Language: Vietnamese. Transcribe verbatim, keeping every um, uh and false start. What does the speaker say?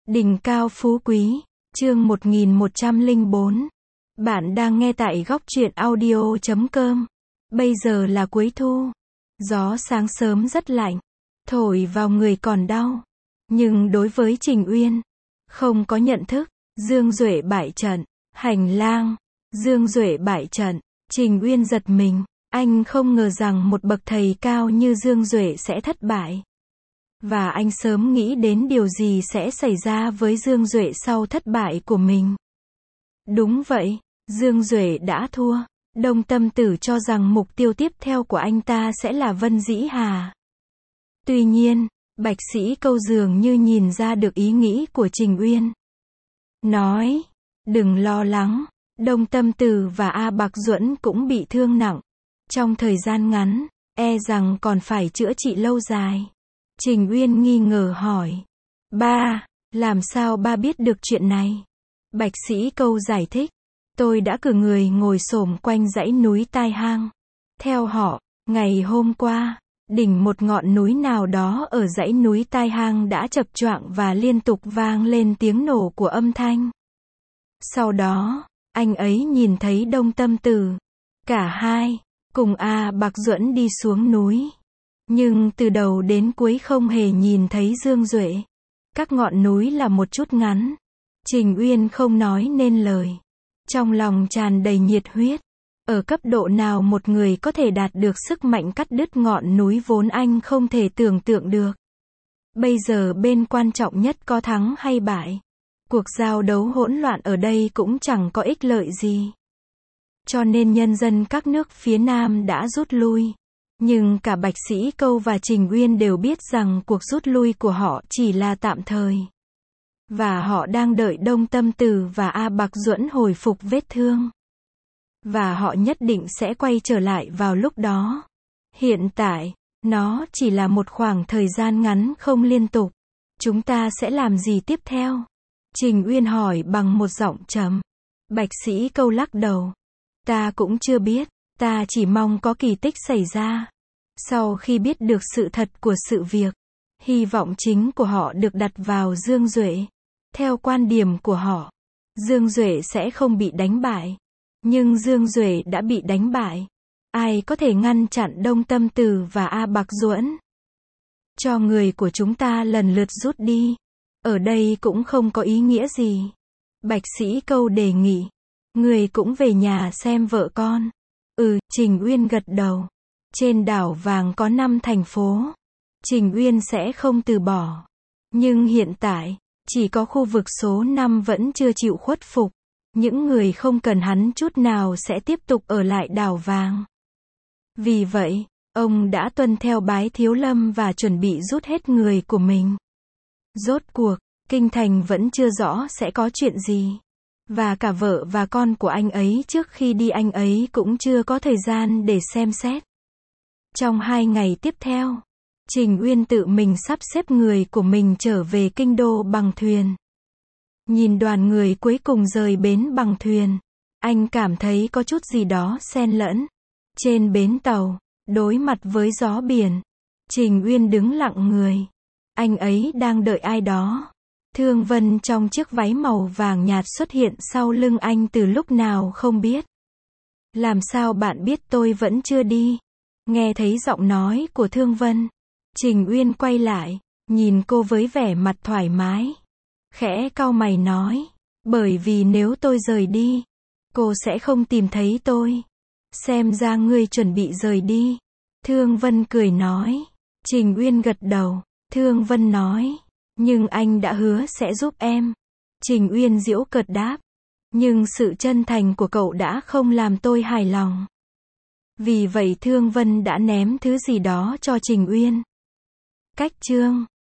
Đỉnh cao phú quý, chương một nghìn một trăm lẻ bốn. Bạn đang nghe tại góc truyện audio chấm com. Bây giờ là cuối thu. Gió sáng sớm rất lạnh, thổi vào người còn đau. Nhưng đối với Trình Uyên, không có nhận thức, Dương Duệ bại trận, hành lang, Dương Duệ bại trận, Trình Uyên giật mình, anh không ngờ rằng một bậc thầy cao như Dương Duệ sẽ thất bại. Và anh sớm nghĩ đến điều gì sẽ xảy ra với Dương Duệ sau thất bại của mình. Đúng vậy, Dương Duệ đã thua. Đông Tâm Tử cho rằng mục tiêu tiếp theo của anh ta sẽ là Vân Dĩ Hà. Tuy nhiên, Bạch Sĩ Câu dường như nhìn ra được ý nghĩ của Trình Uyên. Nói, đừng lo lắng, Đông Tâm Tử và A Bạc Duẫn cũng bị thương nặng. Trong thời gian ngắn, e rằng còn phải chữa trị lâu dài. Trình Uyên nghi ngờ hỏi. Ba, làm sao ba biết được chuyện này? Bạch Sĩ Câu giải thích. Tôi đã cử người ngồi xổm quanh dãy núi Tai Hang. Theo họ, ngày hôm qua, đỉnh một ngọn núi nào đó ở dãy núi Tai Hang đã chập choạng và liên tục vang lên tiếng nổ của âm thanh. Sau đó, anh ấy nhìn thấy Đông Tâm Tử. Cả hai, cùng A Bạc Duẫn đi xuống núi. Nhưng từ đầu đến cuối không hề nhìn thấy Dương Duệ. Các ngọn núi là một chút ngắn. Trình Uyên không nói nên lời. Trong lòng tràn đầy nhiệt huyết. Ở cấp độ nào một người có thể đạt được sức mạnh cắt đứt ngọn núi vốn anh không thể tưởng tượng được. Bây giờ bên quan trọng nhất có thắng hay bại. Cuộc giao đấu hỗn loạn ở đây cũng chẳng có ích lợi gì. Cho nên nhân dân các nước phía Nam đã rút lui. Nhưng cả Bạch Sĩ Câu và Trình Uyên đều biết rằng cuộc rút lui của họ chỉ là tạm thời. Và họ đang đợi Đông Tâm Tử và A Bạc Duẫn hồi phục vết thương. Và họ nhất định sẽ quay trở lại vào lúc đó. Hiện tại, nó chỉ là một khoảng thời gian ngắn không liên tục. Chúng ta sẽ làm gì tiếp theo? Trình Uyên hỏi bằng một giọng trầm. Bạch Sĩ Câu lắc đầu. Ta cũng chưa biết. Ta chỉ mong có kỳ tích xảy ra. Sau khi biết được sự thật của sự việc, hy vọng chính của họ được đặt vào Dương Duệ. Theo quan điểm của họ, Dương Duệ sẽ không bị đánh bại. Nhưng Dương Duệ đã bị đánh bại. Ai có thể ngăn chặn Đông Tâm Tử và A Bạc Duẫn? Cho người của chúng ta lần lượt rút đi. Ở đây cũng không có ý nghĩa gì. Bạch Sĩ Câu đề nghị. Người cũng về nhà xem vợ con. Ừ, Trình Uyên gật đầu. Trên đảo vàng có năm thành phố. Trình Uyên sẽ không từ bỏ. Nhưng hiện tại, chỉ có khu vực số năm vẫn chưa chịu khuất phục. Những người không cần hắn chút nào sẽ tiếp tục ở lại đảo vàng. Vì vậy, ông đã tuân theo Bái Thiếu Lâm và chuẩn bị rút hết người của mình. Rốt cuộc, kinh thành vẫn chưa rõ sẽ có chuyện gì. Và cả vợ và con của anh ấy trước khi đi anh ấy cũng chưa có thời gian để xem xét. Trong hai ngày tiếp theo, Trình Uyên tự mình sắp xếp người của mình trở về kinh đô bằng thuyền. Nhìn đoàn người cuối cùng rời bến bằng thuyền, anh cảm thấy có chút gì đó xen lẫn. Trên bến tàu, đối mặt với gió biển, Trình Uyên đứng lặng người. Anh ấy đang đợi ai đó. Thương Vân trong chiếc váy màu vàng nhạt xuất hiện sau lưng anh từ lúc nào không biết. Làm sao bạn biết tôi vẫn chưa đi? Nghe thấy giọng nói của Thương Vân, Trình Uyên quay lại, nhìn cô với vẻ mặt thoải mái. Khẽ cau mày nói, bởi vì nếu tôi rời đi, cô sẽ không tìm thấy tôi. Xem ra ngươi chuẩn bị rời đi. Thương Vân cười nói. Trình Uyên gật đầu. Thương Vân nói, nhưng anh đã hứa sẽ giúp em. Trình Uyên giễu cợt đáp. Nhưng sự chân thành của cậu đã không làm tôi hài lòng. Vì vậy Thương Vân đã ném thứ gì đó cho Trình Uyên. Cách chương